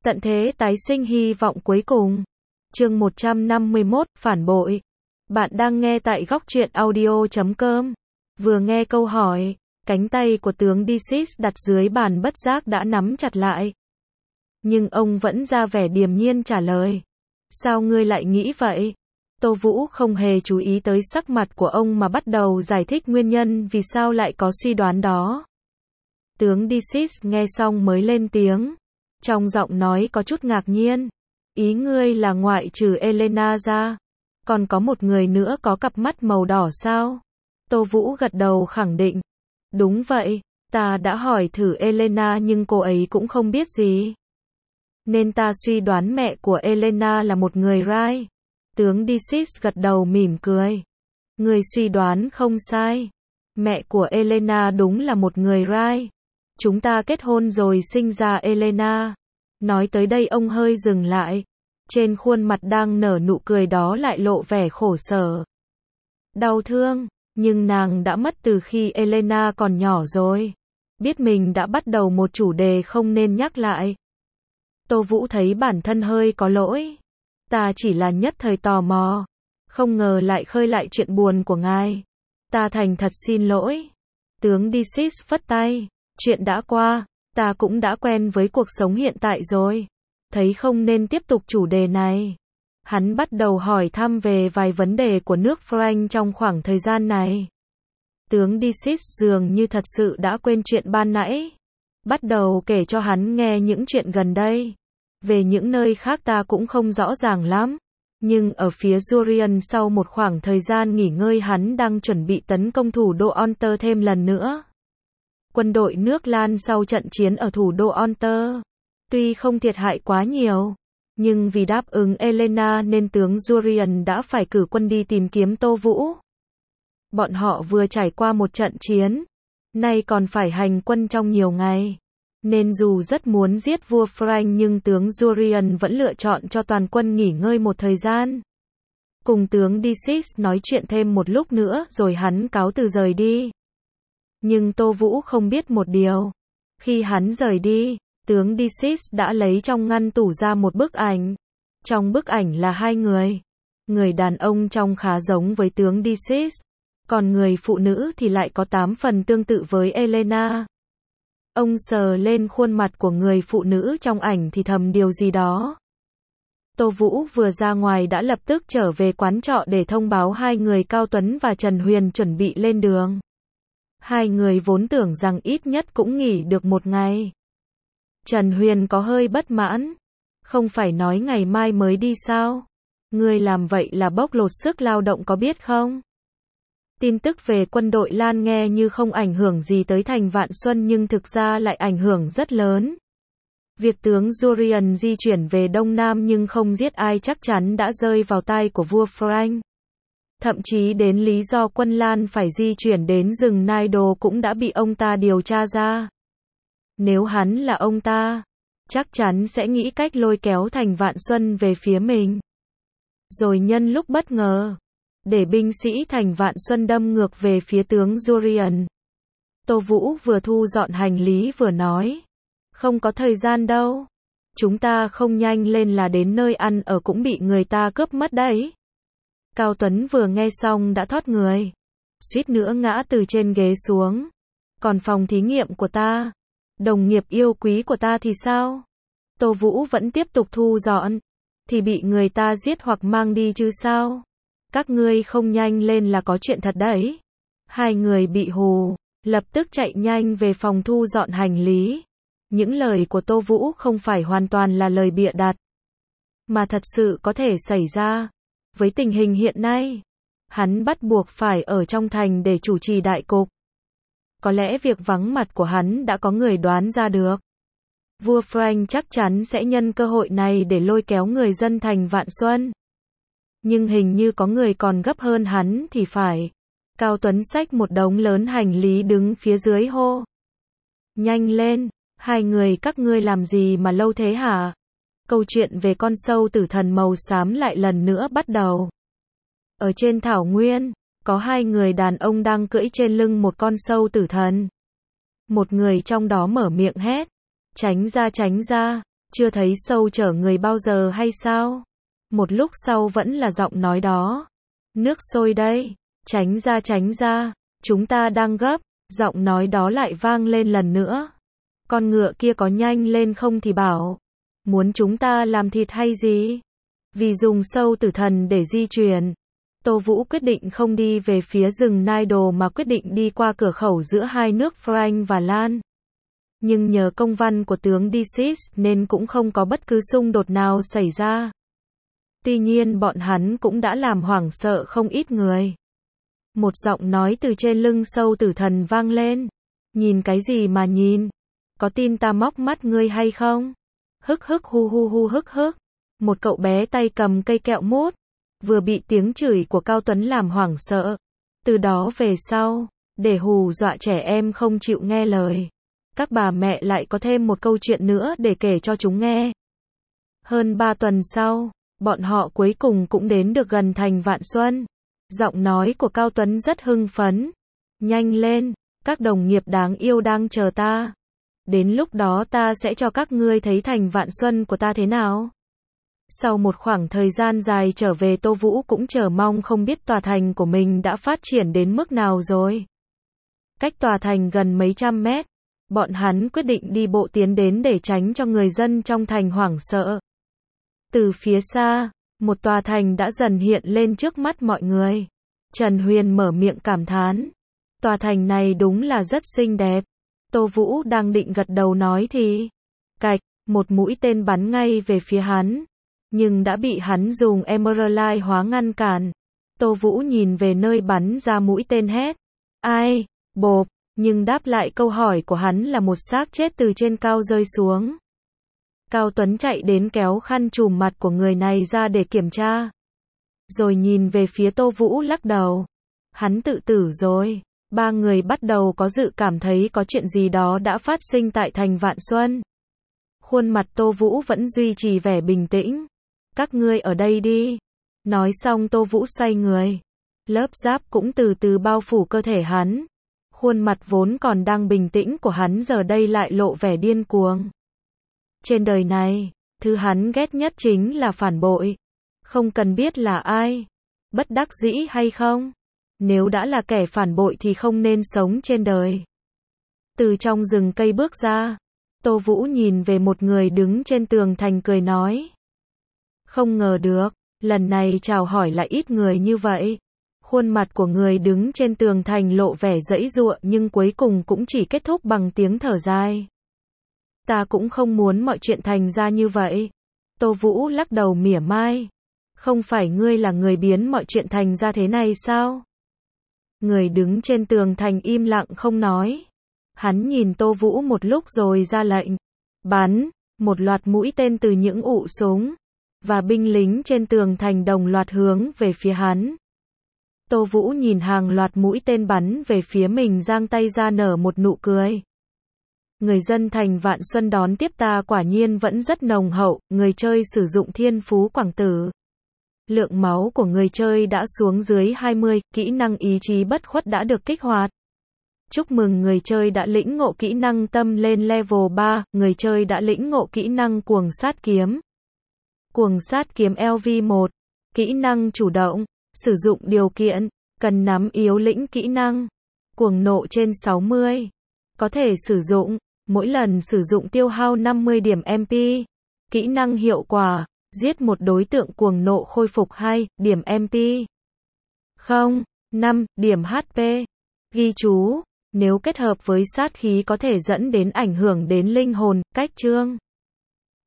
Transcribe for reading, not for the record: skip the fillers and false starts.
Tận thế tái sinh hy vọng cuối cùng. Chương 151, phản bội. Bạn đang nghe tại góc truyện audio.com. Vừa nghe câu hỏi, cánh tay của tướng Disis đặt dưới bàn bất giác đã nắm chặt lại. Nhưng ông vẫn ra vẻ điềm nhiên trả lời. Sao ngươi lại nghĩ vậy? Tô Vũ không hề chú ý tới sắc mặt của ông mà bắt đầu giải thích nguyên nhân vì sao lại có suy đoán đó. Tướng Disis nghe xong mới lên tiếng. Trong giọng nói có chút ngạc nhiên. Ý ngươi là ngoại trừ Elena ra, còn có một người nữa có cặp mắt màu đỏ sao? Tô Vũ gật đầu khẳng định. Đúng vậy, ta đã hỏi thử Elena nhưng cô ấy cũng không biết gì. Nên ta suy đoán mẹ của Elena là một người Rai. Tướng Disis gật đầu mỉm cười. Người suy đoán không sai. Mẹ của Elena đúng là một người Rai. Chúng ta kết hôn rồi sinh ra Elena. Nói tới đây ông hơi dừng lại. Trên khuôn mặt đang nở nụ cười đó lại lộ vẻ khổ sở. Đau thương, nhưng nàng đã mất từ khi Elena còn nhỏ rồi. Biết mình đã bắt đầu một chủ đề không nên nhắc lại. Tô Vũ thấy bản thân hơi có lỗi. Ta chỉ là nhất thời tò mò. Không ngờ lại khơi lại chuyện buồn của ngài. Ta thành thật xin lỗi. Tướng Disis phất tay. Chuyện đã qua, ta cũng đã quen với cuộc sống hiện tại rồi. Thấy không nên tiếp tục chủ đề này. Hắn bắt đầu hỏi thăm về vài vấn đề của nước Frank trong khoảng thời gian này. Tướng Disis dường như thật sự đã quên chuyện ban nãy. Bắt đầu kể cho hắn nghe những chuyện gần đây. Về những nơi khác ta cũng không rõ ràng lắm. Nhưng ở phía Durian sau một khoảng thời gian nghỉ ngơi hắn đang chuẩn bị tấn công thủ đô Onter thêm lần nữa. Quân đội nước Lan sau trận chiến ở thủ đô Onter, tuy không thiệt hại quá nhiều, nhưng vì đáp ứng Elena nên tướng Durian đã phải cử quân đi tìm kiếm Tô Vũ. Bọn họ vừa trải qua một trận chiến, nay còn phải hành quân trong nhiều ngày, nên dù rất muốn giết vua Frank nhưng tướng Durian vẫn lựa chọn cho toàn quân nghỉ ngơi một thời gian. Cùng tướng Disis nói chuyện thêm một lúc nữa rồi hắn cáo từ rời đi. Nhưng Tô Vũ không biết một điều. Khi hắn rời đi, tướng Disis đã lấy trong ngăn tủ ra một bức ảnh. Trong bức ảnh là hai người. Người đàn ông trông khá giống với tướng Disis, còn người phụ nữ thì lại có 8 phần tương tự với Elena. Ông sờ lên khuôn mặt của người phụ nữ trong ảnh thì thầm điều gì đó. Tô Vũ vừa ra ngoài đã lập tức trở về quán trọ để thông báo hai người Cao Tuấn và Trần Huyền chuẩn bị lên đường. Hai người vốn tưởng rằng ít nhất cũng nghỉ được một ngày. Trần Huyền có hơi bất mãn. Không phải nói ngày mai mới đi sao? Ngươi làm vậy là bóc lột sức lao động có biết không? Tin tức về quân đội Lan nghe như không ảnh hưởng gì tới thành Vạn Xuân nhưng thực ra lại ảnh hưởng rất lớn. Việc tướng Durian di chuyển về Đông Nam nhưng không giết ai chắc chắn đã rơi vào tai của vua Frank. Thậm chí đến lý do quân Lan phải di chuyển đến rừng Naido cũng đã bị ông ta điều tra ra. Nếu hắn là ông ta, chắc chắn sẽ nghĩ cách lôi kéo thành Vạn Xuân về phía mình. Rồi nhân lúc bất ngờ, để binh sĩ thành Vạn Xuân đâm ngược về phía tướng Durian. Tô Vũ vừa thu dọn hành lý vừa nói. Không có thời gian đâu. Chúng ta không nhanh lên là đến nơi ăn ở cũng bị người ta cướp mất đấy. Cao Tuấn vừa nghe xong đã thoát người. Suýt nữa ngã từ trên ghế xuống. Còn phòng thí nghiệm của ta, đồng nghiệp yêu quý của ta thì sao? Tô Vũ vẫn tiếp tục thu dọn. Thì bị người ta giết hoặc mang đi chứ sao? Các ngươi không nhanh lên là có chuyện thật đấy. Hai người bị hù, lập tức chạy nhanh về phòng thu dọn hành lý. Những lời của Tô Vũ không phải hoàn toàn là lời bịa đặt, mà thật sự có thể xảy ra. Với tình hình hiện nay, hắn bắt buộc phải ở trong thành để chủ trì đại cục. Có lẽ việc vắng mặt của hắn đã có người đoán ra được. Vua Frank chắc chắn sẽ nhân cơ hội này để lôi kéo người dân thành Vạn Xuân. Nhưng hình như có người còn gấp hơn hắn thì phải. Cao Tuấn xách một đống lớn hành lý đứng phía dưới hô. Nhanh lên, hai người các ngươi làm gì mà lâu thế hả? Câu chuyện về con sâu tử thần màu xám lại lần nữa bắt đầu. Ở trên thảo nguyên, có hai người đàn ông đang cưỡi trên lưng một con sâu tử thần. Một người trong đó mở miệng hét. Tránh ra, chưa thấy sâu chở người bao giờ hay sao? Một lúc sau vẫn là giọng nói đó. Nước sôi đây, tránh ra, chúng ta đang gấp, giọng nói đó lại vang lên lần nữa. Con ngựa kia có nhanh lên không thì bảo, muốn chúng ta làm thịt hay gì? Vì dùng sâu tử thần để di chuyển, Tô Vũ quyết định không đi về phía rừng Nile mà quyết định đi qua cửa khẩu giữa hai nước Frank và Lan. Nhưng nhờ công văn của tướng Decius nên cũng không có bất cứ xung đột nào xảy ra. Tuy nhiên bọn hắn cũng đã làm hoảng sợ không ít người. Một giọng nói từ trên lưng sâu tử thần vang lên. Nhìn cái gì mà nhìn? Có tin ta móc mắt ngươi hay không? Hức hức hu hu hu hức hức. Một cậu bé tay cầm cây kẹo mút, vừa bị tiếng chửi của Cao Tuấn làm hoảng sợ. Từ đó về sau, để hù dọa trẻ em không chịu nghe lời, các bà mẹ lại có thêm một câu chuyện nữa để kể cho chúng nghe. Hơn 3 tuần sau, bọn họ cuối cùng cũng đến được gần thành Vạn Xuân. Giọng nói của Cao Tuấn rất hưng phấn. Nhanh lên, các đồng nghiệp đáng yêu đang chờ ta. Đến lúc đó ta sẽ cho các ngươi thấy thành Vạn Xuân của ta thế nào. Sau một khoảng thời gian dài trở về, Tô Vũ cũng chờ mong không biết tòa thành của mình đã phát triển đến mức nào rồi. Cách tòa thành gần mấy trăm mét, bọn hắn quyết định đi bộ tiến đến để tránh cho người dân trong thành hoảng sợ. Từ phía xa, một tòa thành đã dần hiện lên trước mắt mọi người. Trần Huyền mở miệng cảm thán. Tòa thành này đúng là rất xinh đẹp. Tô Vũ đang định gật đầu nói thì cạch, một mũi tên bắn ngay về phía hắn. Nhưng đã bị hắn dùng Emerald hóa ngăn cản. Tô Vũ nhìn về nơi bắn ra mũi tên hét. Ai? Bộp. Nhưng đáp lại câu hỏi của hắn là một xác chết từ trên cao rơi xuống. Cao Tuấn chạy đến kéo khăn trùm mặt của người này ra để kiểm tra. Rồi nhìn về phía Tô Vũ lắc đầu. Hắn tự tử rồi. Ba người bắt đầu có dự cảm thấy có chuyện gì đó đã phát sinh tại thành Vạn Xuân. Khuôn mặt Tô Vũ vẫn duy trì vẻ bình tĩnh. Các ngươi ở đây đi. Nói xong Tô Vũ xoay người. Lớp giáp cũng từ từ bao phủ cơ thể hắn. Khuôn mặt vốn còn đang bình tĩnh của hắn giờ đây lại lộ vẻ điên cuồng. Trên đời này, thứ hắn ghét nhất chính là phản bội. Không cần biết là ai. Bất đắc dĩ hay không? Nếu đã là kẻ phản bội thì không nên sống trên đời. Từ trong rừng cây bước ra, Tô Vũ nhìn về một người đứng trên tường thành cười nói. Không ngờ được, lần này chào hỏi lại ít người như vậy. Khuôn mặt của người đứng trên tường thành lộ vẻ giãy giụa nhưng cuối cùng cũng chỉ kết thúc bằng tiếng thở dài. Ta cũng không muốn mọi chuyện thành ra như vậy. Tô Vũ lắc đầu mỉa mai. Không phải ngươi là người biến mọi chuyện thành ra thế này sao? Người đứng trên tường thành im lặng không nói. Hắn nhìn Tô Vũ một lúc rồi ra lệnh. Bắn, một loạt mũi tên từ những ụ súng và binh lính trên tường thành đồng loạt hướng về phía hắn. Tô Vũ nhìn hàng loạt mũi tên bắn về phía mình giang tay ra nở một nụ cười. Người dân thành Vạn Xuân đón tiếp ta quả nhiên vẫn rất nồng hậu, người chơi sử dụng thiên phú quảng tử. Lượng máu của người chơi đã xuống dưới 20, kỹ năng ý chí bất khuất đã được kích hoạt. Chúc mừng người chơi đã lĩnh ngộ kỹ năng tâm lên level 3, người chơi đã lĩnh ngộ kỹ năng cuồng sát kiếm. Cuồng sát kiếm LV1, kỹ năng chủ động, sử dụng điều kiện, cần nắm yếu lĩnh kỹ năng. Cuồng nộ trên 60, có thể sử dụng, mỗi lần sử dụng tiêu hao 50 điểm MP. Kỹ năng hiệu quả, giết một đối tượng cuồng nộ khôi phục 2 điểm MP. 5 điểm HP. Ghi chú, nếu kết hợp với sát khí có thể dẫn đến ảnh hưởng đến linh hồn, cách chương.